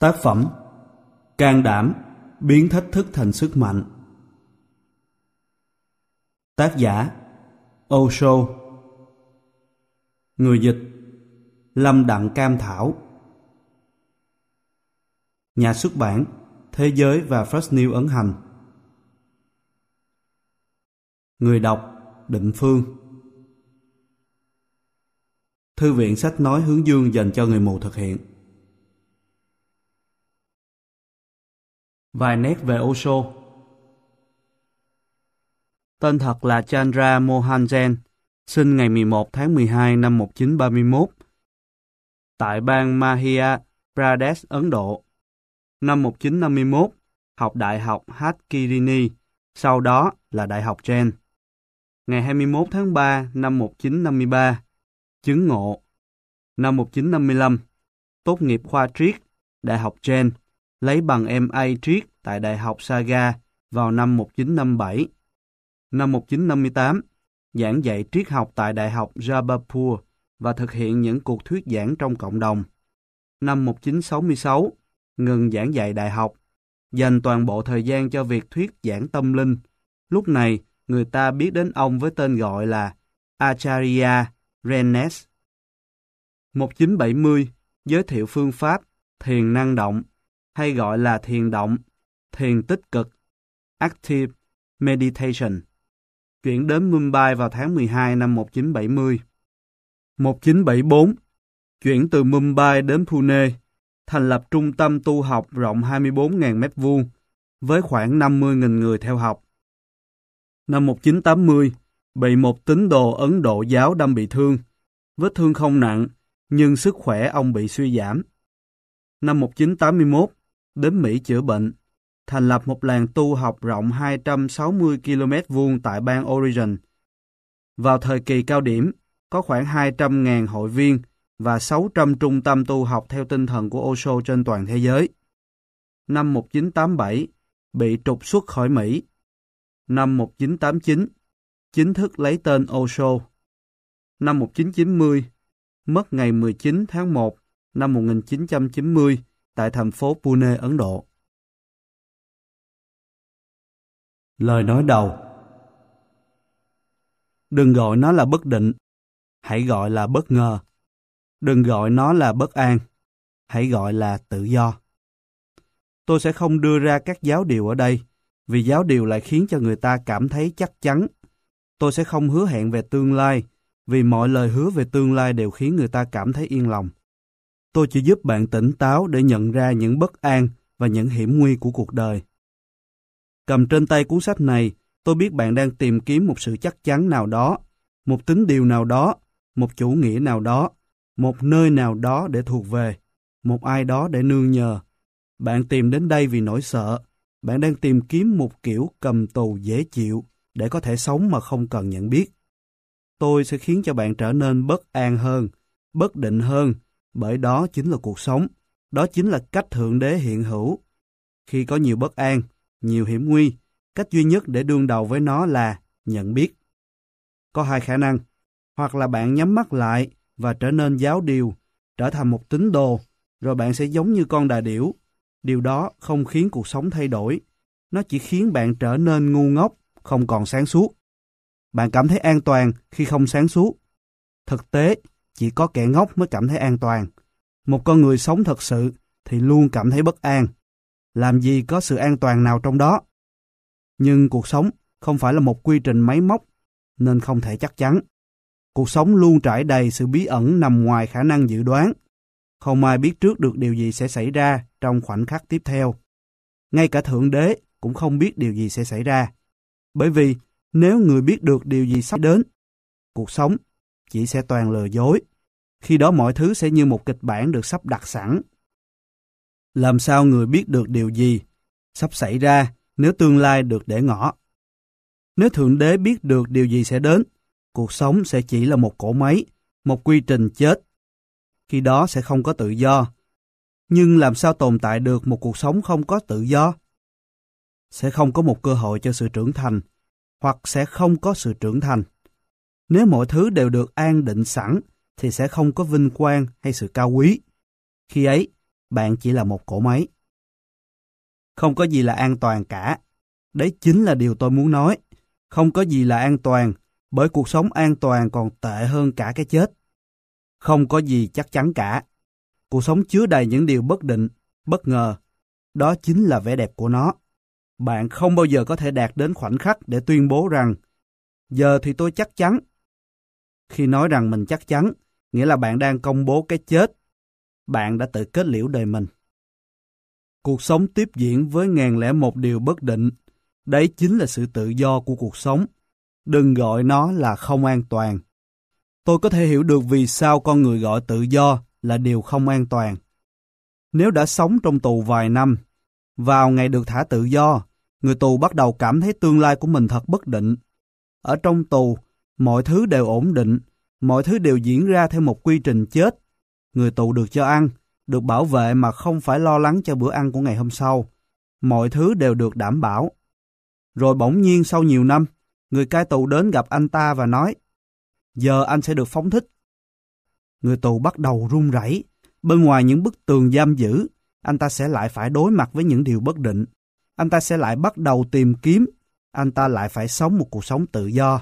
Tác phẩm Can đảm biến thách thức thành sức mạnh. Tác giả Osho. Người dịch Lâm Đặng Cam Thảo. Nhà xuất bản Thế Giới và First New ấn hành. Người đọc Định Phương. Thư viện sách nói Hướng Dương dành cho người mù thực hiện. Vài nét về Osho. Tên thật là Chandra Mohan Jain, sinh ngày 11 tháng 12 năm 1931 tại bang Madhya Pradesh, Ấn Độ. Năm 1951, học Đại học Hatkirini, sau đó là Đại học Jain. Ngày 21 tháng 3 năm 1953, chứng ngộ. Năm 1955, tốt nghiệp khoa triết, Đại học Jain, lấy bằng MA triết tại Đại học Saga vào năm 1957. Năm 1958, giảng dạy triết học tại Đại học Jabalpur và thực hiện những cuộc thuyết giảng trong cộng đồng. Năm 1966, ngừng giảng dạy đại học, dành toàn bộ thời gian cho việc thuyết giảng tâm linh. Lúc này, người ta biết đến ông với tên gọi là Acharya Renes. 1970, giới thiệu phương pháp thiền năng động, hay gọi là thiền động, thiền tích cực, Active Meditation. Chuyển đến Mumbai vào tháng 12 năm 1970. 1974, chuyển từ Mumbai đến Pune, thành lập trung tâm tu học rộng 24.000 m2 với khoảng 50.000 người theo học. Năm 1980, bị một tín đồ Ấn Độ giáo đâm bị thương. Vết thương không nặng, nhưng sức khỏe ông bị suy giảm. Năm 1981, đến Mỹ chữa bệnh, thành lập một làng tu học rộng 260 km2 tại bang Oregon. Vào thời kỳ cao điểm, có khoảng 200.000 hội viên và 600 trung tâm tu học theo tinh thần của Osho trên toàn thế giới. Năm 1987, bị trục xuất khỏi Mỹ. Năm 1989, chính thức lấy tên Osho. Năm 1990, mất ngày 19 tháng 1 năm 1990 tại thành phố Pune, Ấn Độ. Lời nói đầu. Đừng gọi nó là bất định, hãy gọi là bất ngờ. Đừng gọi nó là bất an, hãy gọi là tự do. Tôi sẽ không đưa ra các giáo điều ở đây, vì giáo điều lại khiến cho người ta cảm thấy chắc chắn. Tôi sẽ không hứa hẹn về tương lai, vì mọi lời hứa về tương lai đều khiến người ta cảm thấy yên lòng. Tôi chỉ giúp bạn tỉnh táo để nhận ra những bất an và những hiểm nguy của cuộc đời. Cầm trên tay cuốn sách này, tôi biết bạn đang tìm kiếm một sự chắc chắn nào đó, một tín điều nào đó, một chủ nghĩa nào đó, một nơi nào đó để thuộc về, một ai đó để nương nhờ. Bạn tìm đến đây vì nỗi sợ. Bạn đang tìm kiếm một kiểu cầm tù dễ chịu để có thể sống mà không cần nhận biết. Tôi sẽ khiến cho bạn trở nên bất an hơn, bất định hơn, bởi đó chính là cuộc sống, đó chính là cách Thượng Đế hiện hữu. Khi có nhiều bất an, nhiều hiểm nguy, cách duy nhất để đương đầu với nó là nhận biết. Có hai khả năng, hoặc là bạn nhắm mắt lại và trở nên giáo điều, trở thành một tín đồ, rồi bạn sẽ giống như con đà điểu. Điều đó không khiến cuộc sống thay đổi, nó chỉ khiến bạn trở nên ngu ngốc, không còn sáng suốt. Bạn cảm thấy an toàn khi không sáng suốt. Thực tế, chỉ có kẻ ngốc mới cảm thấy an toàn. Một con người sống thật sự thì luôn cảm thấy bất an. Làm gì có sự an toàn nào trong đó? Nhưng cuộc sống không phải là một quy trình máy móc, nên không thể chắc chắn. Cuộc sống luôn trải đầy sự bí ẩn nằm ngoài khả năng dự đoán. Không ai biết trước được điều gì sẽ xảy ra trong khoảnh khắc tiếp theo. Ngay cả Thượng Đế cũng không biết điều gì sẽ xảy ra. Bởi vì nếu người biết được điều gì sắp đến, cuộc sống chỉ sẽ toàn lừa dối. Khi đó mọi thứ sẽ như một kịch bản được sắp đặt sẵn. Làm sao người biết được điều gì sắp xảy ra nếu tương lai được để ngỏ? Nếu Thượng Đế biết được điều gì sẽ đến, cuộc sống sẽ chỉ là một cỗ máy, một quy trình chết. Khi đó sẽ không có tự do. Nhưng làm sao tồn tại được một cuộc sống không có tự do? Sẽ không có một cơ hội cho sự trưởng thành, hoặc sẽ không có sự trưởng thành. Nếu mọi thứ đều được an định sẵn, thì sẽ không có vinh quang hay sự cao quý. Khi ấy, bạn chỉ là một cỗ máy. Không có gì là an toàn cả. Đấy chính là điều tôi muốn nói. Không có gì là an toàn, bởi cuộc sống an toàn còn tệ hơn cả cái chết. Không có gì chắc chắn cả. Cuộc sống chứa đầy những điều bất định, bất ngờ. Đó chính là vẻ đẹp của nó. Bạn không bao giờ có thể đạt đến khoảnh khắc để tuyên bố rằng giờ thì tôi chắc chắn. Khi nói rằng mình chắc chắn, nghĩa là bạn đang công bố cái chết. Bạn đã tự kết liễu đời mình. Cuộc sống tiếp diễn với 1001 điều bất định. Đấy chính là sự tự do của cuộc sống. Đừng gọi nó là không an toàn. Tôi có thể hiểu được vì sao con người gọi tự do là điều không an toàn. Nếu đã sống trong tù vài năm, vào ngày được thả tự do, người tù bắt đầu cảm thấy tương lai của mình thật bất định. Ở trong tù, mọi thứ đều ổn định, mọi thứ đều diễn ra theo một quy trình chết. Người tù được cho ăn, được bảo vệ mà không phải lo lắng cho bữa ăn của ngày hôm sau. Mọi thứ đều được đảm bảo. Rồi bỗng nhiên sau nhiều năm, người cai tù đến gặp anh ta và nói, giờ anh sẽ được phóng thích. Người tù bắt đầu run rẩy. Bên ngoài những bức tường giam giữ, anh ta sẽ lại phải đối mặt với những điều bất định. Anh ta sẽ lại bắt đầu tìm kiếm. Anh ta lại phải sống một cuộc sống tự do.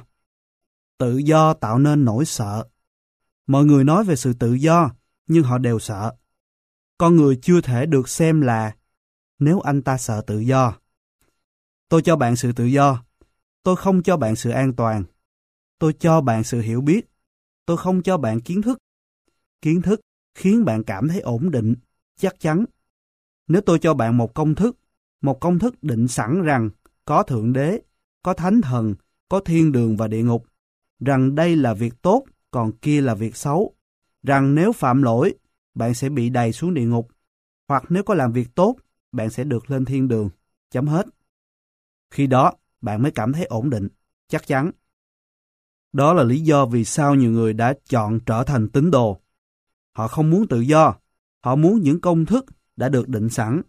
Tự do tạo nên nỗi sợ. Mọi người nói về sự tự do, nhưng họ đều sợ. Con người chưa thể được xem là nếu anh ta sợ tự do. Tôi cho bạn sự tự do. Tôi không cho bạn sự an toàn. Tôi cho bạn sự hiểu biết. Tôi không cho bạn kiến thức. Kiến thức khiến bạn cảm thấy ổn định, chắc chắn. Nếu tôi cho bạn một công thức định sẵn rằng có Thượng Đế, có Thánh Thần, có thiên đường và địa ngục, rằng đây là việc tốt, còn kia là việc xấu, rằng nếu phạm lỗi, bạn sẽ bị đày xuống địa ngục, hoặc nếu có làm việc tốt, bạn sẽ được lên thiên đường. Chấm hết. Khi đó, bạn mới cảm thấy ổn định, chắc chắn. Đó là lý do vì sao nhiều người đã chọn trở thành tín đồ. Họ không muốn tự do, họ muốn những công thức đã được định sẵn.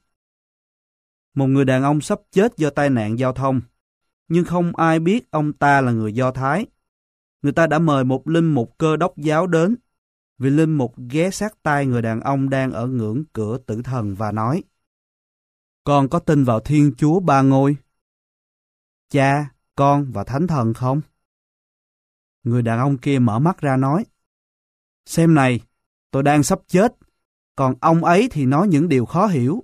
Một người đàn ông sắp chết do tai nạn giao thông, nhưng không ai biết ông ta là người Do Thái. Người ta đã mời một linh mục Cơ Đốc giáo đến, vì linh mục ghé sát tai người đàn ông đang ở ngưỡng cửa tử thần và nói, con có tin vào Thiên Chúa Ba Ngôi, Cha, Con và Thánh Thần không? Người đàn ông kia mở mắt ra nói, xem này, tôi đang sắp chết, còn ông ấy thì nói những điều khó hiểu.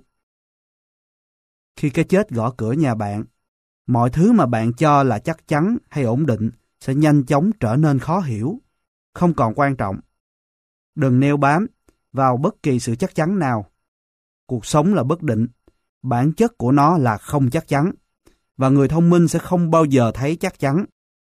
Khi cái chết gõ cửa nhà bạn, mọi thứ mà bạn cho là chắc chắn hay ổn định sẽ nhanh chóng trở nên khó hiểu, không còn quan trọng. Đừng neo bám vào bất kỳ sự chắc chắn nào. Cuộc sống là bất định, bản chất của nó là không chắc chắn, và người thông minh sẽ không bao giờ thấy chắc chắn.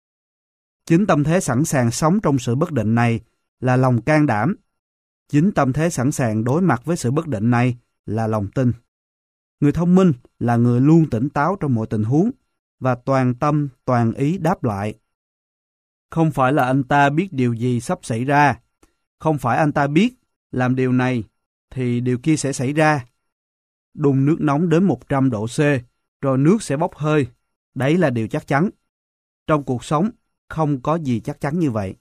Chính tâm thế sẵn sàng sống trong sự bất định này là lòng can đảm. Chính tâm thế sẵn sàng đối mặt với sự bất định này là lòng tin. Người thông minh là người luôn tỉnh táo trong mọi tình huống và toàn tâm, toàn ý đáp lại. Không phải là anh ta biết điều gì sắp xảy ra. Không phải anh ta biết làm điều này thì điều kia sẽ xảy ra. Đun nước nóng đến 100 độ C, rồi nước sẽ bốc hơi. Đấy là điều chắc chắn. Trong cuộc sống, không có gì chắc chắn như vậy.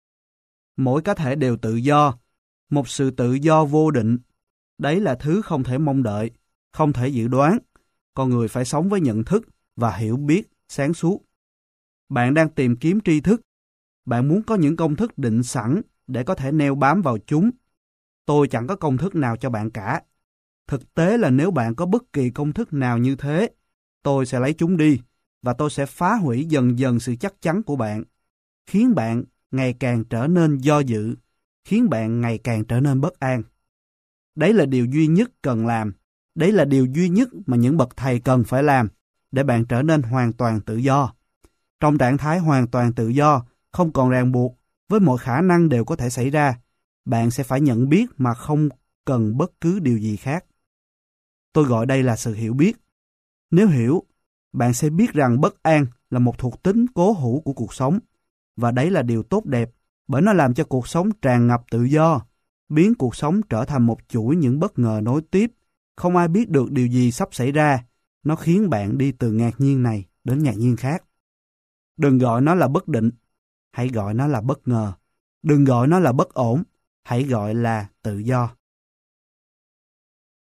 Mỗi cá thể đều tự do, một sự tự do vô định. Đấy là thứ không thể mong đợi, không thể dự đoán. Con người phải sống với nhận thức và hiểu biết sáng suốt. Bạn đang tìm kiếm tri thức. Bạn muốn có những công thức định sẵn để có thể neo bám vào chúng. Tôi chẳng có công thức nào cho bạn cả. Thực tế là nếu bạn có bất kỳ công thức nào như thế, tôi sẽ lấy chúng đi và tôi sẽ phá hủy dần dần sự chắc chắn của bạn, khiến bạn ngày càng trở nên do dự, khiến bạn ngày càng trở nên bất an. Đấy là điều duy nhất cần làm. Đấy là điều duy nhất mà những bậc thầy cần phải làm để bạn trở nên hoàn toàn tự do. Trong trạng thái hoàn toàn tự do, không còn ràng buộc, với mọi khả năng đều có thể xảy ra, bạn sẽ phải nhận biết mà không cần bất cứ điều gì khác. Tôi gọi đây là sự hiểu biết. Nếu hiểu, bạn sẽ biết rằng bất an là một thuộc tính cố hữu của cuộc sống, và đấy là điều tốt đẹp, bởi nó làm cho cuộc sống tràn ngập tự do, biến cuộc sống trở thành một chuỗi những bất ngờ nối tiếp. Không ai biết được điều gì sắp xảy ra, nó khiến bạn đi từ ngạc nhiên này đến ngạc nhiên khác. Đừng gọi nó là bất định, hãy gọi nó là bất ngờ. Đừng gọi nó là bất ổn, hãy gọi là tự do.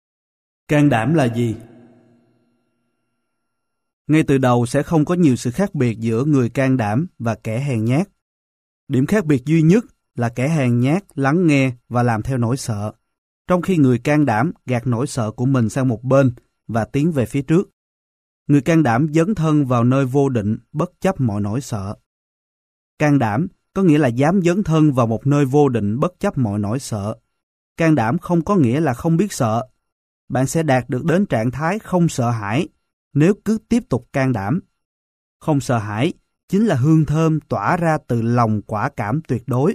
Can đảm là gì? Ngay từ đầu sẽ không có nhiều sự khác biệt giữa người can đảm và kẻ hèn nhát. Điểm khác biệt duy nhất là kẻ hèn nhát lắng nghe và làm theo nỗi sợ, trong khi người can đảm gạt nỗi sợ của mình sang một bên và tiến về phía trước. Người can đảm dấn thân vào nơi vô định bất chấp mọi nỗi sợ. Can đảm có nghĩa là dám dấn thân vào một nơi vô định bất chấp mọi nỗi sợ. Can đảm không có nghĩa là không biết sợ. Bạn sẽ đạt được đến trạng thái không sợ hãi nếu cứ tiếp tục can đảm. Không sợ hãi chính là hương thơm tỏa ra từ lòng quả cảm tuyệt đối.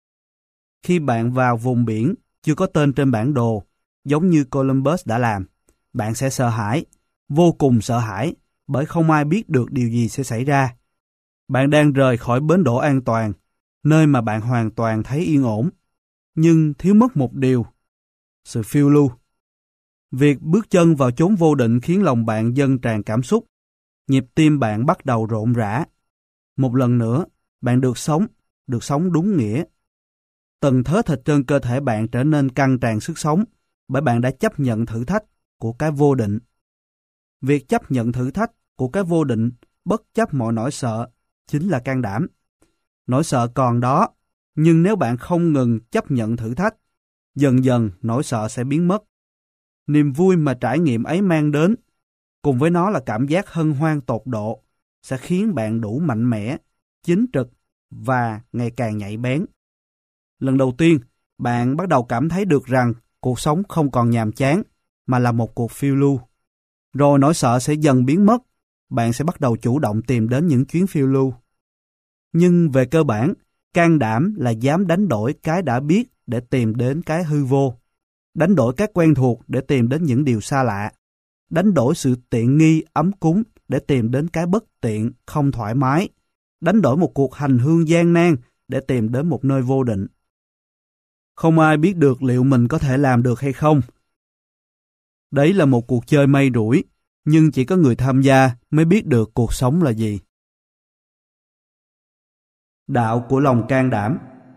Khi bạn vào vùng biển chưa có tên trên bản đồ, giống như Columbus đã làm, bạn sẽ sợ hãi, vô cùng sợ hãi, bởi không ai biết được điều gì sẽ xảy ra. Bạn đang rời khỏi bến đỗ an toàn, nơi mà bạn hoàn toàn thấy yên ổn, nhưng thiếu mất một điều, sự phiêu lưu. Việc bước chân vào chốn vô định khiến lòng bạn dâng tràn cảm xúc, nhịp tim bạn bắt đầu rộn rã. Một lần nữa, bạn được sống đúng nghĩa. Từng thớ thịt trên cơ thể bạn trở nên căng tràn sức sống, bởi bạn đã chấp nhận thử thách của cái vô định. Việc chấp nhận thử thách của cái vô định, bất chấp mọi nỗi sợ, chính là can đảm. Nỗi sợ còn đó, nhưng nếu bạn không ngừng chấp nhận thử thách, dần dần nỗi sợ sẽ biến mất. Niềm vui mà trải nghiệm ấy mang đến, cùng với nó là cảm giác hân hoan tột độ, sẽ khiến bạn đủ mạnh mẽ, chính trực và ngày càng nhạy bén. Lần đầu tiên, bạn bắt đầu cảm thấy được rằng cuộc sống không còn nhàm chán, mà là một cuộc phiêu lưu. Rồi nỗi sợ sẽ dần biến mất, bạn sẽ bắt đầu chủ động tìm đến những chuyến phiêu lưu. Nhưng về cơ bản, can đảm là dám đánh đổi cái đã biết để tìm đến cái hư vô. Đánh đổi cái quen thuộc để tìm đến những điều xa lạ. Đánh đổi sự tiện nghi, ấm cúng để tìm đến cái bất tiện, không thoải mái. Đánh đổi một cuộc hành hương gian nan để tìm đến một nơi vô định. Không ai biết được liệu mình có thể làm được hay không. Đấy là một cuộc chơi may rủi, nhưng chỉ có người tham gia mới biết được cuộc sống là gì. Đạo của lòng can đảm.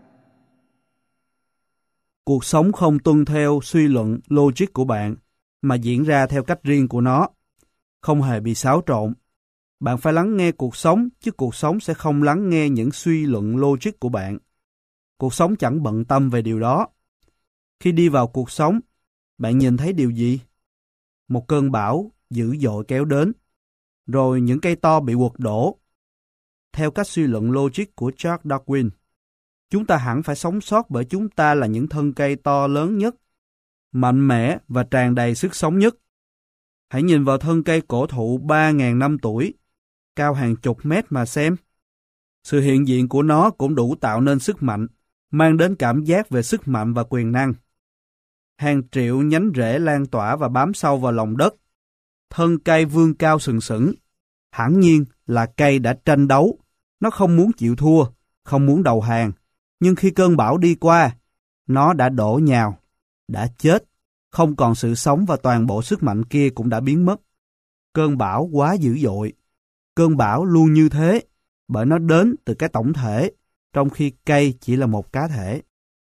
Cuộc sống không tuân theo suy luận logic của bạn, mà diễn ra theo cách riêng của nó, không hề bị xáo trộn. Bạn phải lắng nghe cuộc sống, chứ cuộc sống sẽ không lắng nghe những suy luận logic của bạn. Cuộc sống chẳng bận tâm về điều đó. Khi đi vào cuộc sống, bạn nhìn thấy điều gì? Một cơn bão dữ dội kéo đến, rồi những cây to bị quật đổ. Theo cách suy luận logic của Charles Darwin, chúng ta hẳn phải sống sót bởi chúng ta là những thân cây to lớn nhất, mạnh mẽ và tràn đầy sức sống nhất. Hãy nhìn vào thân cây cổ thụ 3.000 năm tuổi, cao hàng chục mét mà xem. Sự hiện diện của nó cũng đủ tạo nên sức mạnh, mang đến cảm giác về sức mạnh và quyền năng. Hàng triệu nhánh rễ lan tỏa và bám sâu vào lòng đất. Thân cây vươn cao sừng sững. Hẳn nhiên là cây đã tranh đấu. Nó không muốn chịu thua, không muốn đầu hàng. Nhưng khi cơn bão đi qua, nó đã đổ nhào, đã chết. Không còn sự sống và toàn bộ sức mạnh kia cũng đã biến mất. Cơn bão quá dữ dội. Cơn bão luôn như thế, bởi nó đến từ cái tổng thể, trong khi cây chỉ là một cá thể.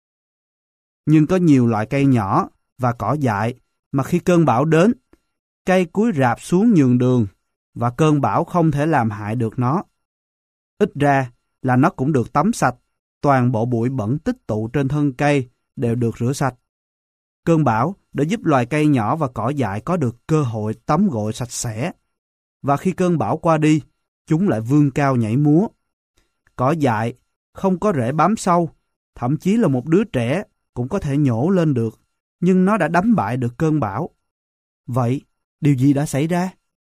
Nhưng có nhiều loại cây nhỏ và cỏ dại mà khi cơn bão đến, cây cúi rạp xuống nhường đường và cơn bão không thể làm hại được nó. Ít ra là nó cũng được tắm sạch, toàn bộ bụi bẩn tích tụ trên thân cây đều được rửa sạch. Cơn bão đã giúp loài cây nhỏ và cỏ dại có được cơ hội tắm gội sạch sẽ. Và khi cơn bão qua đi, chúng lại vươn cao nhảy múa. Cỏ dại không có rễ bám sâu, thậm chí là một đứa trẻ cũng có thể nhổ lên được, nhưng nó đã đánh bại được cơn bão. Vậy, điều gì đã xảy ra?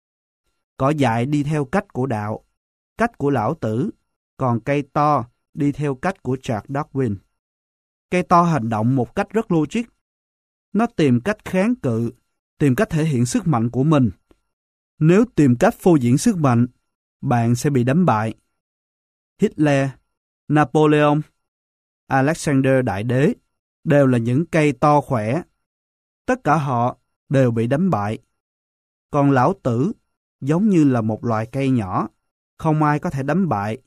Cỏ dại đi theo cách của đạo, cách của lão tử, còn cây to đi theo cách của Charles Darwin. Cây to hành động một cách rất logic. Nó tìm cách kháng cự, tìm cách thể hiện sức mạnh của mình. Nếu tìm cách phô diễn sức mạnh, bạn sẽ bị đánh bại. Hitler, Napoleon, Alexander Đại Đế đều là những cây to khỏe. Tất cả họ đều bị đánh bại. Còn lão tử giống như là một loài cây nhỏ, không ai có thể đánh bại,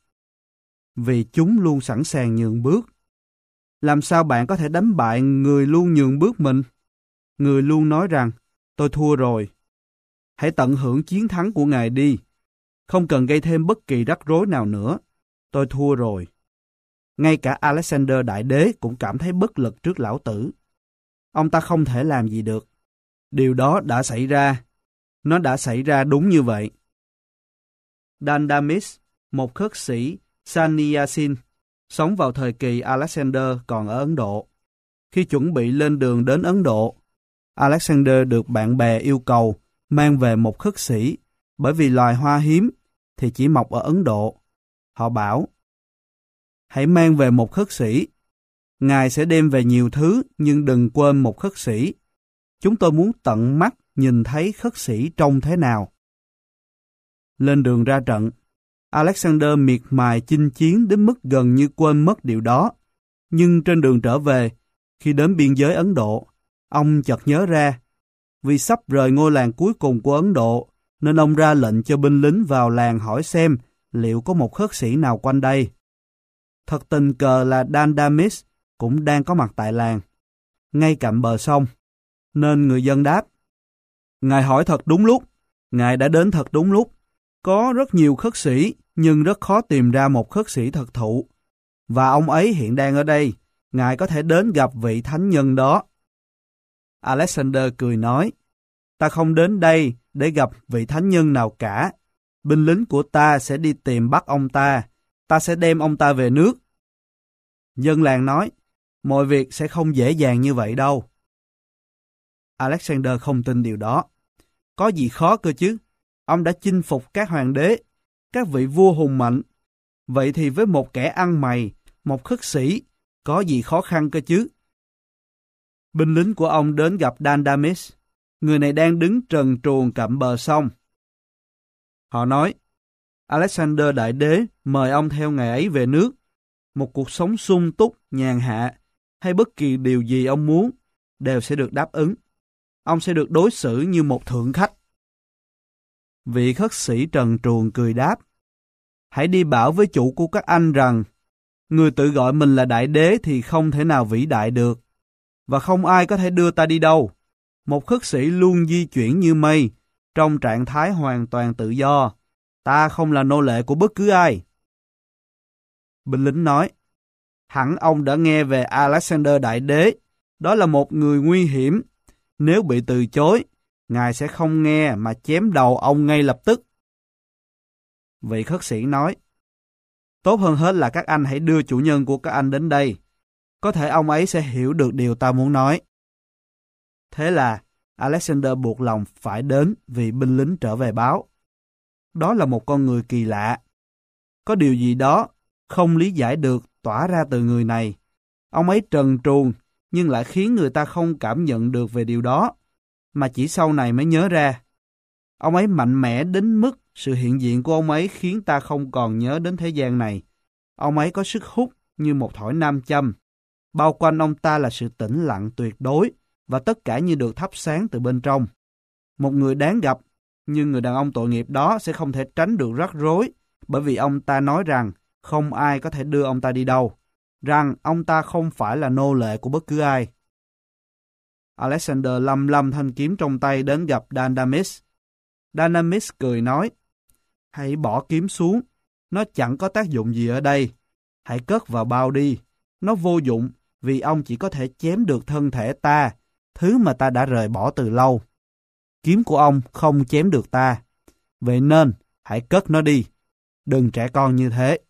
vì chúng luôn sẵn sàng nhường bước. Làm sao bạn có thể đánh bại người luôn nhường bước mình? Người luôn nói rằng, Tôi thua rồi. Hãy tận hưởng chiến thắng của ngài đi. Không cần gây thêm bất kỳ rắc rối nào nữa. Tôi thua rồi. Ngay cả Alexander Đại Đế cũng cảm thấy bất lực trước lão tử. Ông ta không thể làm gì được. Điều đó đã xảy ra. Nó đã xảy ra đúng như vậy. Dandamis, một khất sĩ Sannyasin, sống vào thời kỳ Alexander còn ở Ấn Độ. Khi chuẩn bị lên đường đến Ấn Độ, Alexander được bạn bè yêu cầu mang về một khất sĩ, bởi vì loài hoa hiếm thì chỉ mọc ở Ấn Độ. Họ bảo, hãy mang về một khất sĩ. Ngài sẽ đem về nhiều thứ, nhưng đừng quên một khất sĩ. Chúng tôi muốn tận mắt nhìn thấy khất sĩ trông thế nào. Lên đường ra trận, Alexander miệt mài chinh chiến đến mức gần như quên mất điều đó. Nhưng trên đường trở về, khi đến biên giới Ấn Độ, ông chợt nhớ ra, vì sắp rời ngôi làng cuối cùng của Ấn Độ, nên ông ra lệnh cho binh lính vào làng hỏi xem liệu có một khất sĩ nào quanh đây. Thật tình cờ là Dandamis cũng đang có mặt tại làng, ngay cạnh bờ sông, nên người dân đáp, ngài hỏi thật đúng lúc, ngài đã đến thật đúng lúc. Có rất nhiều khất sĩ, nhưng rất khó tìm ra một khất sĩ thật thụ. Và ông ấy hiện đang ở đây, ngài có thể đến gặp vị thánh nhân đó. Alexander cười nói, ta không đến đây để gặp vị thánh nhân nào cả. Binh lính của ta sẽ đi tìm bắt ông ta sẽ đem ông ta về nước. Dân làng nói, mọi việc sẽ không dễ dàng như vậy đâu. Alexander không tin điều đó. Có gì khó cơ chứ? Ông đã chinh phục các hoàng đế, các vị vua hùng mạnh. Vậy thì với một kẻ ăn mày, một khất sĩ, có gì khó khăn cơ chứ? Binh lính của ông đến gặp Dandamis. Người này đang đứng trần truồng cạnh bờ sông. Họ nói, Alexander Đại Đế mời ông theo ngài ấy về nước. Một cuộc sống sung túc, nhàn hạ, hay bất kỳ điều gì ông muốn, đều sẽ được đáp ứng. Ông sẽ được đối xử như một thượng khách. Vị khất sĩ trần truồng cười đáp, hãy đi bảo với chủ của các anh rằng, người tự gọi mình là đại đế thì không thể nào vĩ đại được, và không ai có thể đưa ta đi đâu. Một khất sĩ luôn di chuyển như mây, trong trạng thái hoàn toàn tự do. Ta không là nô lệ của bất cứ ai. Binh lính nói, hẳn ông đã nghe về Alexander Đại Đế. Đó là một người nguy hiểm. Nếu bị từ chối, ngài sẽ không nghe mà chém đầu ông ngay lập tức. Vị khất sĩ nói, tốt hơn hết là các anh hãy đưa chủ nhân của các anh đến đây. Có thể ông ấy sẽ hiểu được điều ta muốn nói. Thế là Alexander buộc lòng phải đến vì binh lính trở về báo. Đó là một con người kỳ lạ. Có điều gì đó không lý giải được tỏa ra từ người này. Ông ấy trần truồng nhưng lại khiến người ta không cảm nhận được về điều đó, mà chỉ sau này mới nhớ ra. Ông ấy mạnh mẽ đến mức sự hiện diện của ông ấy khiến ta không còn nhớ đến thế gian này. Ông ấy có sức hút như một thỏi nam châm. Bao quanh ông ta là sự tĩnh lặng tuyệt đối, và tất cả như được thắp sáng từ bên trong. Một người đáng gặp, nhưng người đàn ông tội nghiệp đó sẽ không thể tránh được rắc rối, bởi vì ông ta nói rằng không ai có thể đưa ông ta đi đâu, rằng ông ta không phải là nô lệ của bất cứ ai. Alexander lăm lăm thanh kiếm trong tay đến gặp Dandamis. Dandamis cười nói, hãy bỏ kiếm xuống, nó chẳng có tác dụng gì ở đây. Hãy cất vào bao đi, nó vô dụng vì ông chỉ có thể chém được thân thể ta, thứ mà ta đã rời bỏ từ lâu. Kiếm của ông không chém được ta, vậy nên hãy cất nó đi, đừng trẻ con như thế.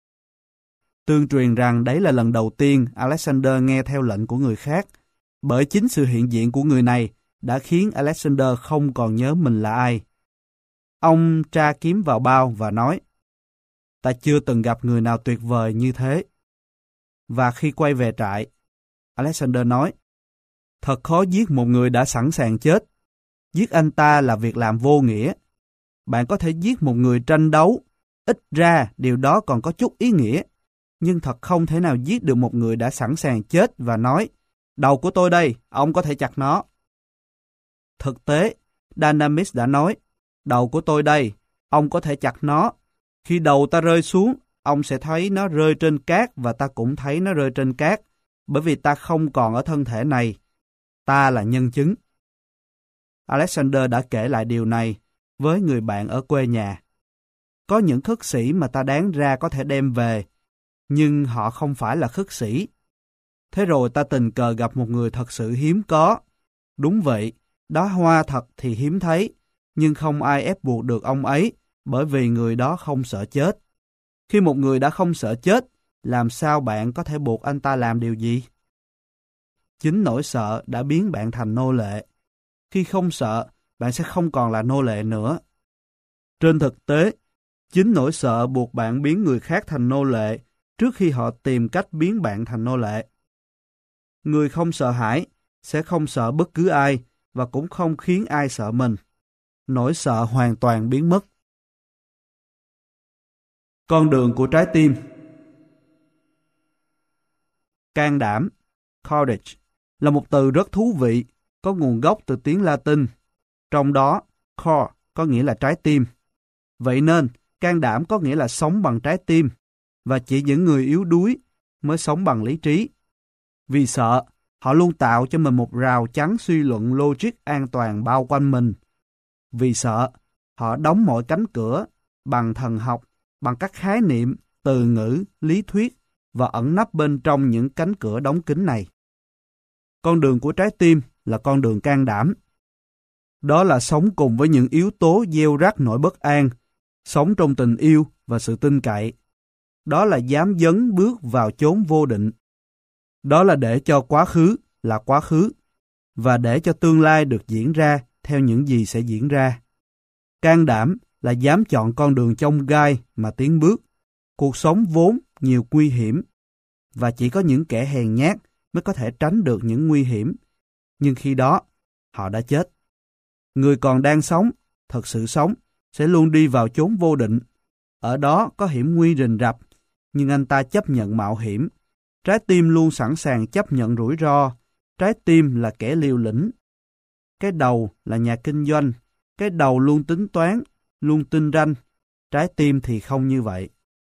Tương truyền rằng đấy là lần đầu tiên Alexander nghe theo lệnh của người khác, bởi chính sự hiện diện của người này đã khiến Alexander không còn nhớ mình là ai. Ông tra kiếm vào bao và nói, ta chưa từng gặp người nào tuyệt vời như thế. Và khi quay về trại, Alexander nói, thật khó giết một người đã sẵn sàng chết. Giết anh ta là việc làm vô nghĩa. Bạn có thể giết một người tranh đấu, ít ra điều đó còn có chút ý nghĩa. Nhưng thật không thể nào giết được một người đã sẵn sàng chết và nói, đầu của tôi đây, ông có thể chặt nó. Thực tế, Dandamis đã nói, đầu của tôi đây, ông có thể chặt nó. Khi đầu ta rơi xuống, ông sẽ thấy nó rơi trên cát và ta cũng thấy nó rơi trên cát, bởi vì ta không còn ở thân thể này. Ta là nhân chứng. Alexander đã kể lại điều này với người bạn ở quê nhà. Có những khất sĩ mà ta đáng ra có thể đem về, nhưng họ không phải là khất sĩ. Thế rồi ta tình cờ gặp một người thật sự hiếm có. Đúng vậy, đóa hoa thật thì hiếm thấy, nhưng không ai ép buộc được ông ấy, bởi vì người đó không sợ chết. Khi một người đã không sợ chết, làm sao bạn có thể buộc anh ta làm điều gì? Chính nỗi sợ đã biến bạn thành nô lệ. Khi không sợ, bạn sẽ không còn là nô lệ nữa. Trên thực tế, chính nỗi sợ buộc bạn biến người khác thành nô lệ trước khi họ tìm cách biến bạn thành nô lệ. Người không sợ hãi sẽ không sợ bất cứ ai và cũng không khiến ai sợ mình. Nỗi sợ hoàn toàn biến mất. Con đường của trái tim. Can đảm, courage, là một từ rất thú vị, có nguồn gốc từ tiếng Latin. Trong đó, core có nghĩa là trái tim. Vậy nên, can đảm có nghĩa là sống bằng trái tim, và chỉ những người yếu đuối mới sống bằng lý trí. Vì sợ, họ luôn tạo cho mình một rào chắn suy luận logic an toàn bao quanh mình. Vì sợ, họ đóng mọi cánh cửa bằng thần học, bằng các khái niệm, từ ngữ, lý thuyết và ẩn nấp bên trong những cánh cửa đóng kín này. Con đường của trái tim là con đường can đảm. Đó là sống cùng với những yếu tố gieo rắc nỗi bất an, sống trong tình yêu và sự tin cậy. Đó là dám dấn bước vào chốn vô định. Đó là để cho quá khứ là quá khứ, và để cho tương lai được diễn ra theo những gì sẽ diễn ra. Can đảm là dám chọn con đường chông gai mà tiến bước. Cuộc sống vốn nhiều nguy hiểm, và chỉ có những kẻ hèn nhát mới có thể tránh được những nguy hiểm. Nhưng khi đó, họ đã chết. Người còn đang sống, thật sự sống, sẽ luôn đi vào chốn vô định. Ở đó có hiểm nguy rình rập, nhưng anh ta chấp nhận mạo hiểm. Trái tim luôn sẵn sàng chấp nhận rủi ro. Trái tim là kẻ liều lĩnh. Cái đầu là nhà kinh doanh. Cái đầu luôn tính toán, luôn tinh ranh. Trái tim thì không như vậy.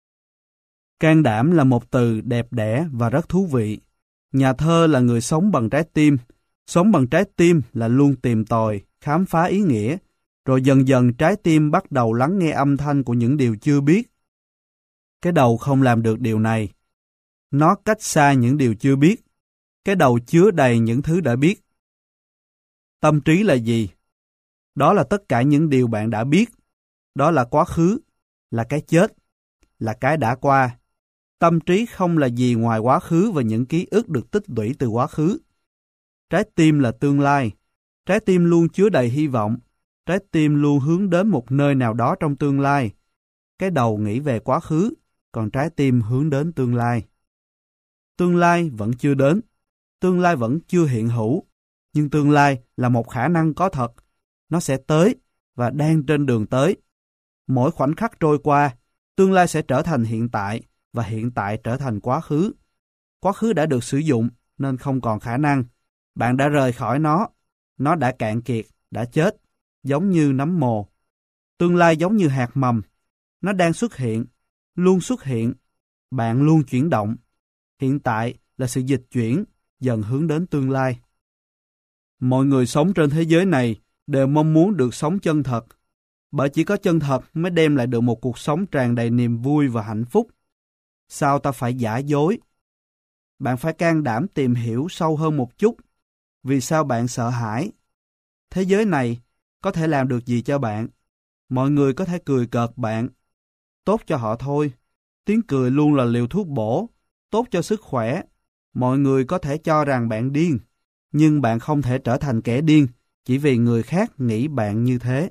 Can đảm là một từ đẹp đẽ và rất thú vị. Nhà thơ là người sống bằng trái tim. Sống bằng trái tim là luôn tìm tòi, khám phá ý nghĩa, rồi dần dần trái tim bắt đầu lắng nghe âm thanh của những điều chưa biết. Cái đầu không làm được điều này. Nó cách xa những điều chưa biết. Cái đầu chứa đầy những thứ đã biết. Tâm trí là gì? Đó là tất cả những điều bạn đã biết. Đó là quá khứ, là cái chết, là cái đã qua. Tâm trí không là gì ngoài quá khứ và những ký ức được tích lũy từ quá khứ. Trái tim là tương lai. Trái tim luôn chứa đầy hy vọng. Trái tim luôn hướng đến một nơi nào đó trong tương lai. Cái đầu nghĩ về quá khứ, còn trái tim hướng đến tương lai. Tương lai vẫn chưa đến. Tương lai vẫn chưa hiện hữu. Nhưng tương lai là một khả năng có thật. Nó sẽ tới và đang trên đường tới. Mỗi khoảnh khắc trôi qua, tương lai sẽ trở thành hiện tại và hiện tại trở thành quá khứ. Quá khứ đã được sử dụng nên không còn khả năng. Bạn đã rời khỏi nó đã cạn kiệt, đã chết, giống như nấm mồ. Tương lai giống như hạt mầm, nó đang xuất hiện, luôn xuất hiện. Bạn luôn chuyển động. Hiện tại là sự dịch chuyển, dần hướng đến tương lai. Mọi người sống trên thế giới này đều mong muốn được sống chân thật, bởi chỉ có chân thật mới đem lại được một cuộc sống tràn đầy niềm vui và hạnh phúc. Sao ta phải giả dối? Bạn phải can đảm tìm hiểu sâu hơn một chút. Vì sao bạn sợ hãi? Thế giới này có thể làm được gì cho bạn? Mọi người có thể cười cợt bạn. Tốt cho họ thôi. Tiếng cười luôn là liều thuốc bổ, tốt cho sức khỏe. Mọi người có thể cho rằng bạn điên, nhưng bạn không thể trở thành kẻ điên chỉ vì người khác nghĩ bạn như thế.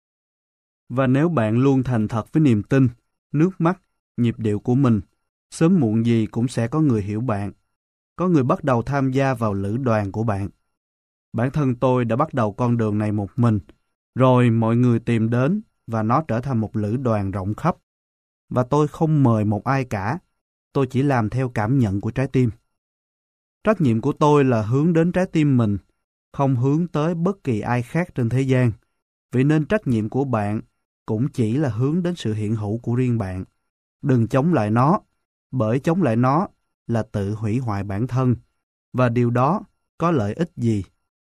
Và nếu bạn luôn thành thật với niềm tin, nước mắt, nhịp điệu của mình, sớm muộn gì cũng sẽ có người hiểu bạn. Có người bắt đầu tham gia vào lữ đoàn của bạn. Bản thân tôi đã bắt đầu con đường này một mình, rồi mọi người tìm đến và nó trở thành một lữ đoàn rộng khắp. Và tôi không mời một ai cả, tôi chỉ làm theo cảm nhận của trái tim. Trách nhiệm của tôi là hướng đến trái tim mình, không hướng tới bất kỳ ai khác trên thế gian. Vậy nên trách nhiệm của bạn cũng chỉ là hướng đến sự hiện hữu của riêng bạn. Đừng chống lại nó, bởi chống lại nó là tự hủy hoại bản thân, và điều đó có lợi ích gì?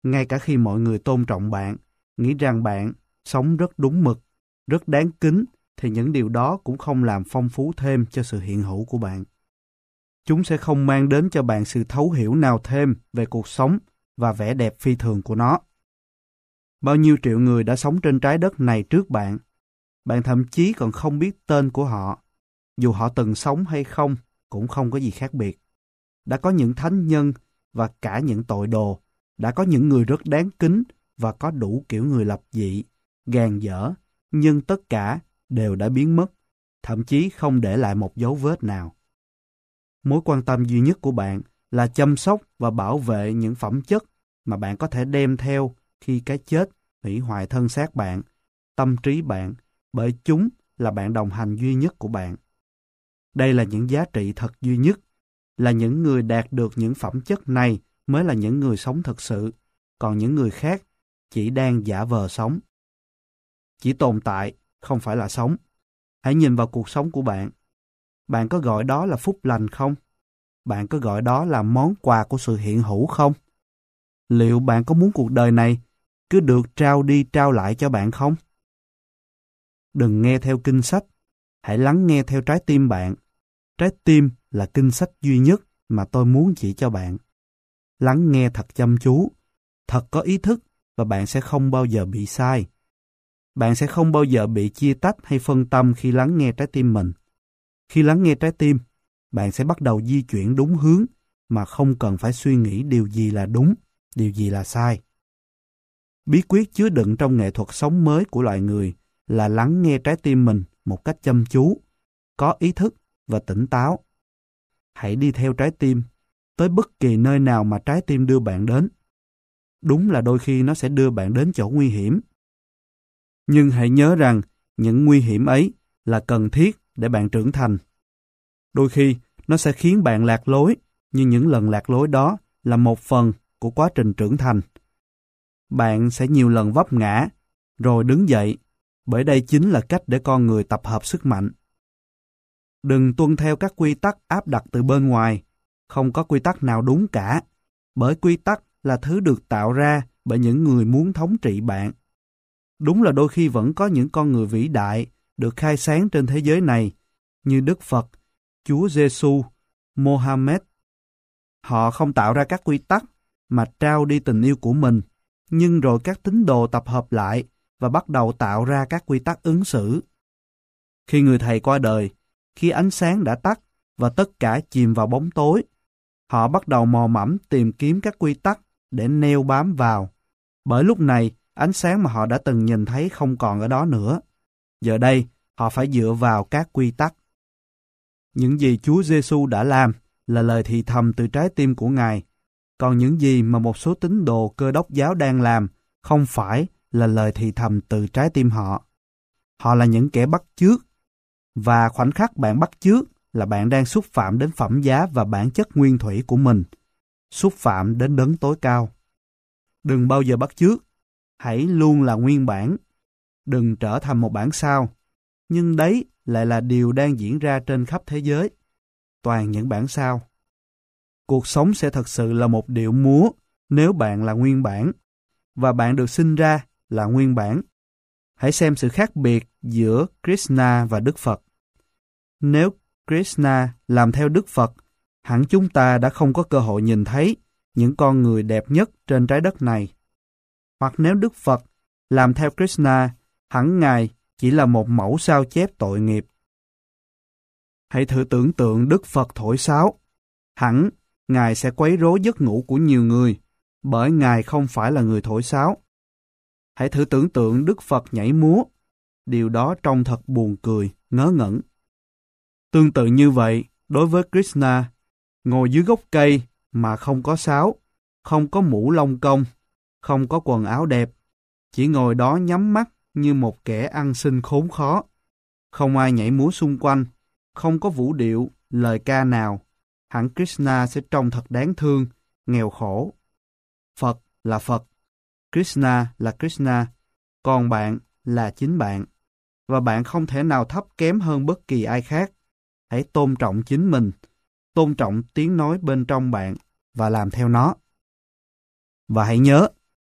Ngay cả khi mọi người tôn trọng bạn, nghĩ rằng bạn sống rất đúng mực, rất đáng kính, thì những điều đó cũng không làm phong phú thêm cho sự hiện hữu của bạn. Chúng sẽ không mang đến cho bạn sự thấu hiểu nào thêm về cuộc sống và vẻ đẹp phi thường của nó. Bao nhiêu triệu người đã sống trên trái đất này trước bạn. Bạn thậm chí còn không biết tên của họ. Dù họ từng sống hay không, cũng không có gì khác biệt. Đã có những thánh nhân và cả những tội đồ. Đã có những người rất đáng kính và có đủ kiểu người lập dị, gàn dở, nhưng tất cả đều đã biến mất, thậm chí không để lại một dấu vết nào. Mối quan tâm duy nhất của bạn là chăm sóc và bảo vệ những phẩm chất mà bạn có thể đem theo khi cái chết hủy hoại thân xác bạn, tâm trí bạn, bởi chúng là bạn đồng hành duy nhất của bạn. Đây là những giá trị thật duy nhất, là những người đạt được những phẩm chất này mới là những người sống thực sự, còn những người khác chỉ đang giả vờ sống. Chỉ tồn tại, không phải là sống. Hãy nhìn vào cuộc sống của bạn. Bạn có gọi đó là phúc lành không? Bạn có gọi đó là món quà của sự hiện hữu không? Liệu bạn có muốn cuộc đời này cứ được trao đi trao lại cho bạn không? Đừng nghe theo kinh sách, hãy lắng nghe theo trái tim bạn. Trái tim là kinh sách duy nhất mà tôi muốn chỉ cho bạn. Lắng nghe thật chăm chú, thật có ý thức và bạn sẽ không bao giờ bị sai. Bạn sẽ không bao giờ bị chia tách hay phân tâm khi lắng nghe trái tim mình. Khi lắng nghe trái tim, bạn sẽ bắt đầu di chuyển đúng hướng mà không cần phải suy nghĩ điều gì là đúng, điều gì là sai. Bí quyết chứa đựng trong nghệ thuật sống mới của loài người là lắng nghe trái tim mình một cách chăm chú, có ý thức và tỉnh táo. Hãy đi theo trái tim, tới bất kỳ nơi nào mà trái tim đưa bạn đến. Đúng là đôi khi nó sẽ đưa bạn đến chỗ nguy hiểm. Nhưng hãy nhớ rằng những nguy hiểm ấy là cần thiết để bạn trưởng thành. Đôi khi nó sẽ khiến bạn lạc lối, nhưng những lần lạc lối đó là một phần của quá trình trưởng thành. Bạn sẽ nhiều lần vấp ngã, rồi đứng dậy, bởi đây chính là cách để con người tập hợp sức mạnh. Đừng tuân theo các quy tắc áp đặt từ bên ngoài, không có quy tắc nào đúng cả, bởi quy tắc là thứ được tạo ra bởi những người muốn thống trị bạn. Đúng là đôi khi vẫn có những con người vĩ đại được khai sáng trên thế giới này, như Đức Phật, Chúa Giêsu, Mohammed. Họ không tạo ra các quy tắc mà trao đi tình yêu của mình, nhưng rồi các tín đồ tập hợp lại và bắt đầu tạo ra các quy tắc ứng xử. Khi người thầy qua đời, khi ánh sáng đã tắt và tất cả chìm vào bóng tối, họ bắt đầu mò mẫm tìm kiếm các quy tắc để neo bám vào. Bởi lúc này, ánh sáng mà họ đã từng nhìn thấy không còn ở đó nữa. Giờ đây, họ phải dựa vào các quy tắc. Những gì Chúa Giêsu đã làm là lời thì thầm từ trái tim của Ngài. Còn những gì mà một số tín đồ Cơ Đốc giáo đang làm không phải là lời thì thầm từ trái tim họ. Họ là những kẻ bắt chước. Và khoảnh khắc bạn bắt chước là bạn đang xúc phạm đến phẩm giá và bản chất nguyên thủy của mình. Xúc phạm đến đấng tối cao. Đừng bao giờ bắt chước. Hãy luôn là nguyên bản. Đừng trở thành một bản sao. Nhưng đấy lại là điều đang diễn ra trên khắp thế giới. Toàn những bản sao. Cuộc sống sẽ thật sự là một điệu múa nếu bạn là nguyên bản. Và bạn được sinh ra là nguyên bản. Hãy xem sự khác biệt giữa Krishna và Đức Phật. Nếu Krishna làm theo Đức Phật, hẳn chúng ta đã không có cơ hội nhìn thấy những con người đẹp nhất trên trái đất này. Hoặc nếu Đức Phật làm theo Krishna, hẳn Ngài chỉ là một mẫu sao chép tội nghiệp. Hãy thử tưởng tượng Đức Phật thổi sáo. Hẳn Ngài sẽ quấy rối giấc ngủ của nhiều người, bởi Ngài không phải là người thổi sáo. Hãy thử tưởng tượng Đức Phật nhảy múa. Điều đó trông thật buồn cười, ngớ ngẩn. Tương tự như vậy, đối với Krishna, ngồi dưới gốc cây mà không có sáo, không có mũ lông công, không có quần áo đẹp, chỉ ngồi đó nhắm mắt như một kẻ ăn xin khốn khó. Không ai nhảy múa xung quanh, không có vũ điệu, lời ca nào. Hẳn Krishna sẽ trông thật đáng thương, nghèo khổ. Phật là Phật, Krishna là Krishna, còn bạn là chính bạn. Và bạn không thể nào thấp kém hơn bất kỳ ai khác. Hãy tôn trọng chính mình, tôn trọng tiếng nói bên trong bạn và làm theo nó. Và hãy nhớ,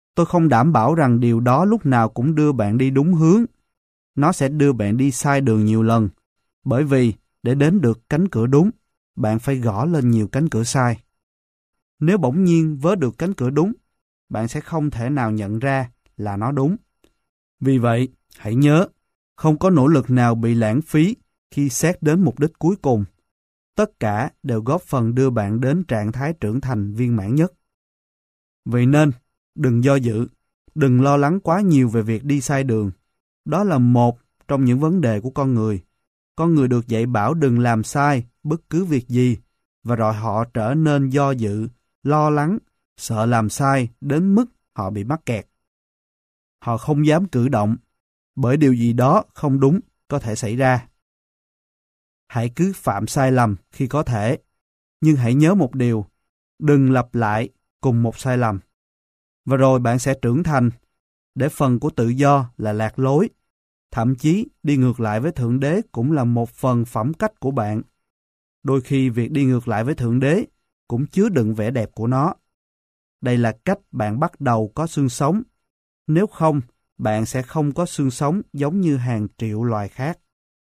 Tôi không đảm bảo rằng điều đó lúc nào cũng đưa bạn đi đúng hướng. Nó sẽ đưa bạn đi sai đường nhiều lần, bởi vì để đến được cánh cửa đúng, bạn phải gõ lên nhiều cánh cửa sai. Nếu bỗng nhiên vớ được cánh cửa đúng, bạn sẽ không thể nào nhận ra là nó đúng. Vì vậy, hãy nhớ, không có nỗ lực nào bị lãng phí khi xét đến mục đích cuối cùng. Tất cả đều góp phần đưa bạn đến trạng thái trưởng thành viên mãn nhất. Vậy nên, đừng do dự, đừng lo lắng quá nhiều về việc đi sai đường. Đó là một trong những vấn đề của con người. Con người được dạy bảo đừng làm sai bất cứ việc gì, và rồi họ trở nên do dự, lo lắng, sợ làm sai đến mức họ bị mắc kẹt. Họ không dám cử động, bởi điều gì đó không đúng có thể xảy ra. Hãy cứ phạm sai lầm khi có thể, nhưng hãy nhớ một điều, đừng lặp lại cùng một sai lầm. Và rồi bạn sẽ trưởng thành, để phần của tự do là lạc lối. Thậm chí đi ngược lại với Thượng Đế cũng là một phần phẩm cách của bạn. Đôi khi việc đi ngược lại với Thượng Đế cũng chứa đựng vẻ đẹp của nó. Đây là cách bạn bắt đầu có xương sống. Nếu không, bạn sẽ không có xương sống giống như hàng triệu loài khác.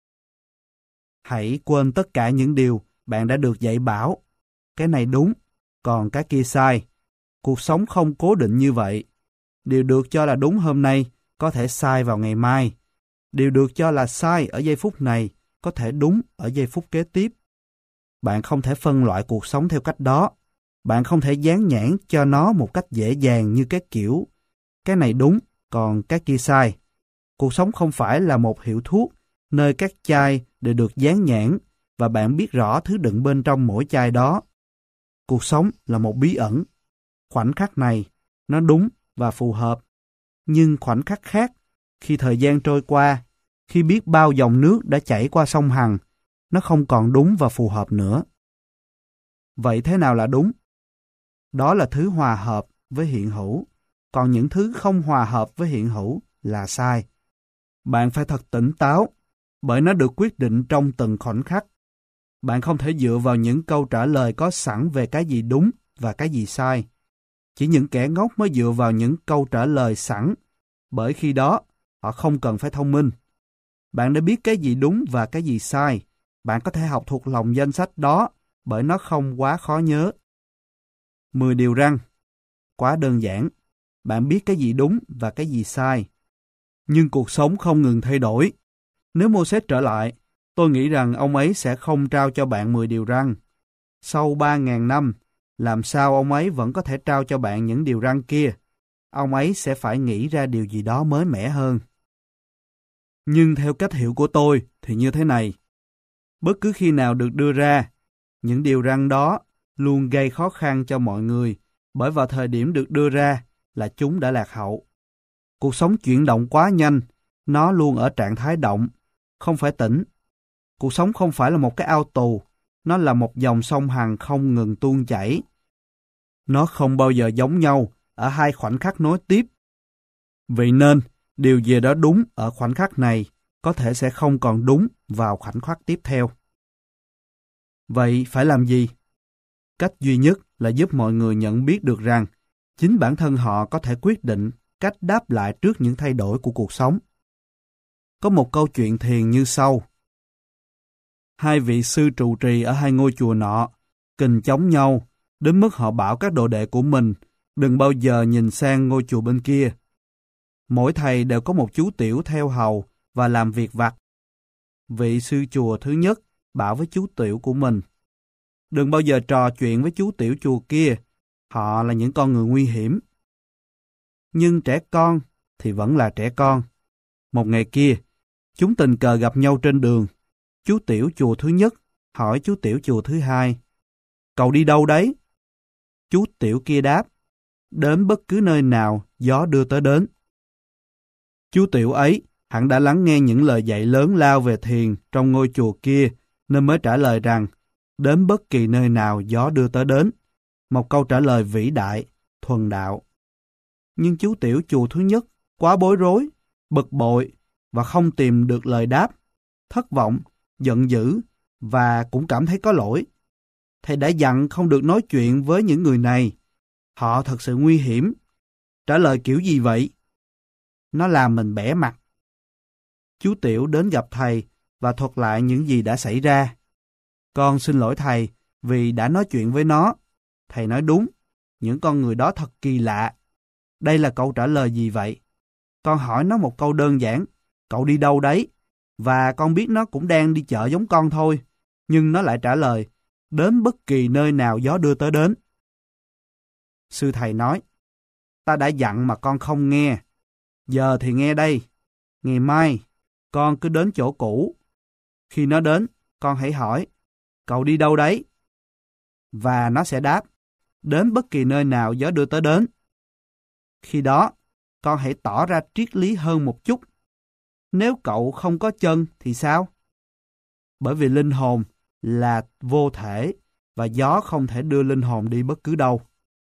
Hãy quên tất cả những điều bạn đã được dạy bảo. Cái này đúng, còn cái kia sai. Cuộc sống không cố định như vậy. Điều được cho là đúng hôm nay có thể sai vào ngày mai. Điều được cho là sai ở giây phút này có thể đúng ở giây phút kế tiếp. Bạn không thể phân loại cuộc sống theo cách đó. Bạn không thể dán nhãn cho nó một cách dễ dàng như cái kiểu cái này đúng, còn cái kia sai. Cuộc sống không phải là một hiệu thuốc nơi các chai đều được dán nhãn và bạn biết rõ thứ đựng bên trong mỗi chai đó. Cuộc sống là một bí ẩn. Khoảnh khắc này, nó đúng và phù hợp. Nhưng khoảnh khắc khác, khi thời gian trôi qua, khi biết bao dòng nước đã chảy qua sông Hằng, nó không còn đúng và phù hợp nữa. Vậy thế nào là đúng? Đó là thứ hòa hợp với hiện hữu, còn những thứ không hòa hợp với hiện hữu là sai. Bạn phải thật tỉnh táo, bởi nó được quyết định trong từng khoảnh khắc. Bạn không thể dựa vào những câu trả lời có sẵn về cái gì đúng và cái gì sai. Chỉ những kẻ ngốc mới dựa vào những câu trả lời sẵn, bởi khi đó họ không cần phải thông minh. Bạn đã biết cái gì đúng và cái gì sai, bạn có thể học thuộc lòng danh sách đó bởi nó không quá khó nhớ. 10 điều răn. Quá đơn giản. Bạn biết cái gì đúng và cái gì sai. Nhưng cuộc sống không ngừng thay đổi. Nếu Mô-sét trở lại, tôi nghĩ rằng ông ấy sẽ không trao cho bạn 10 điều răn. Sau 3.000 năm, làm sao ông ấy vẫn có thể trao cho bạn những điều răn kia? Ông ấy sẽ phải nghĩ ra điều gì đó mới mẻ hơn. Nhưng theo cách hiểu của tôi thì như thế này. Bất cứ khi nào được đưa ra, những điều răn đó luôn gây khó khăn cho mọi người, bởi vào thời điểm được đưa ra là chúng đã lạc hậu. Cuộc sống chuyển động quá nhanh, nó luôn ở trạng thái động, không phải tĩnh. Cuộc sống không phải là một cái ao tù, nó là một dòng sông Hằng không ngừng tuôn chảy. Nó không bao giờ giống nhau ở hai khoảnh khắc nối tiếp. Vậy nên, điều gì đó đúng ở khoảnh khắc này có thể sẽ không còn đúng vào khoảnh khắc tiếp theo. Vậy phải làm gì? Cách duy nhất là giúp mọi người nhận biết được rằng chính bản thân họ có thể quyết định cách đáp lại trước những thay đổi của cuộc sống. Có một câu chuyện thiền như sau. Hai vị sư trụ trì ở hai ngôi chùa nọ kình chống nhau đến mức họ bảo các đồ đệ của mình đừng bao giờ nhìn sang ngôi chùa bên kia. Mỗi thầy đều có một chú tiểu theo hầu và làm việc vặt. Vị sư chùa thứ nhất bảo với chú tiểu của mình, đừng bao giờ trò chuyện với chú tiểu chùa kia, họ là những con người nguy hiểm. Nhưng trẻ con thì vẫn là trẻ con. Một ngày kia, chúng tình cờ gặp nhau trên đường. Chú tiểu chùa thứ nhất hỏi chú tiểu chùa thứ hai, cậu đi đâu đấy? Chú tiểu kia đáp, đến bất cứ nơi nào gió đưa tới đến. Chú tiểu ấy hẳn đã lắng nghe những lời dạy lớn lao về thiền trong ngôi chùa kia, nên mới trả lời rằng, đến bất kỳ nơi nào gió đưa tới đến. Một câu trả lời vĩ đại, thuần đạo. Nhưng chú tiểu chùa thứ nhất quá bối rối, bực bội và không tìm được lời đáp, thất vọng, giận dữ và cũng cảm thấy có lỗi. Thầy đã dặn không được nói chuyện với những người này. Họ thật sự nguy hiểm. trả lời kiểu gì vậy? Nó làm mình bẽ mặt. Chú Tiểu đến gặp thầy và thuật lại những gì đã xảy ra. Con xin lỗi thầy vì đã nói chuyện với nó. Thầy nói đúng, những con người đó thật kỳ lạ. Đây là câu trả lời gì vậy? Con hỏi nó một câu đơn giản, cậu đi đâu đấy? Và con biết nó cũng đang đi chợ giống con thôi. Nhưng nó lại trả lời, đến bất kỳ nơi nào gió đưa tới đến. Sư thầy nói, ta đã dặn mà con không nghe. Giờ thì nghe đây. Ngày mai, con cứ đến chỗ cũ. Khi nó đến, con hãy hỏi, cậu đi đâu đấy? Và nó sẽ đáp, đến bất kỳ nơi nào gió đưa tới đến. Khi đó, con hãy tỏ ra triết lý hơn một chút. Nếu cậu không có chân thì sao? Bởi vì linh hồn là vô thể và gió không thể đưa linh hồn đi bất cứ đâu.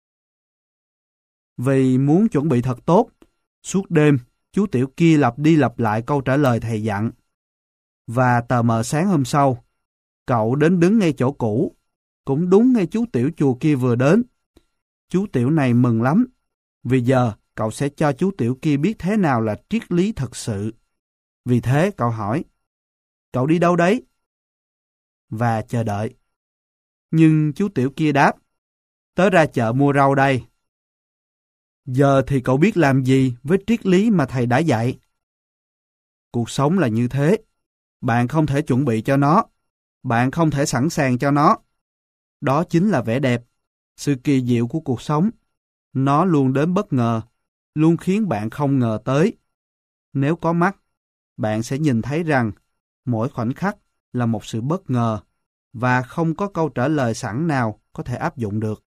Vì muốn chuẩn bị thật tốt, suốt đêm chú Tiểu kia lặp đi lặp lại câu trả lời thầy dặn. Và tờ mờ sáng hôm sau, cậu đến đứng ngay chỗ cũ, cũng đúng ngay chú Tiểu chùa kia vừa đến. Chú Tiểu này mừng lắm, vì giờ cậu sẽ cho chú Tiểu kia biết thế nào là triết lý thật sự. Vì thế cậu hỏi, cậu đi đâu đấy? Và chờ đợi. Nhưng chú Tiểu kia đáp, tớ ra chợ mua rau đây. Giờ thì cậu biết làm gì với triết lý mà thầy đã dạy? Cuộc sống là như thế. Bạn không thể chuẩn bị cho nó. Bạn không thể sẵn sàng cho nó. Đó chính là vẻ đẹp, sự kỳ diệu của cuộc sống. Nó luôn đến bất ngờ, luôn khiến bạn không ngờ tới. Nếu có mắt, bạn sẽ nhìn thấy rằng mỗi khoảnh khắc là một sự bất ngờ và không có câu trả lời sẵn nào có thể áp dụng được.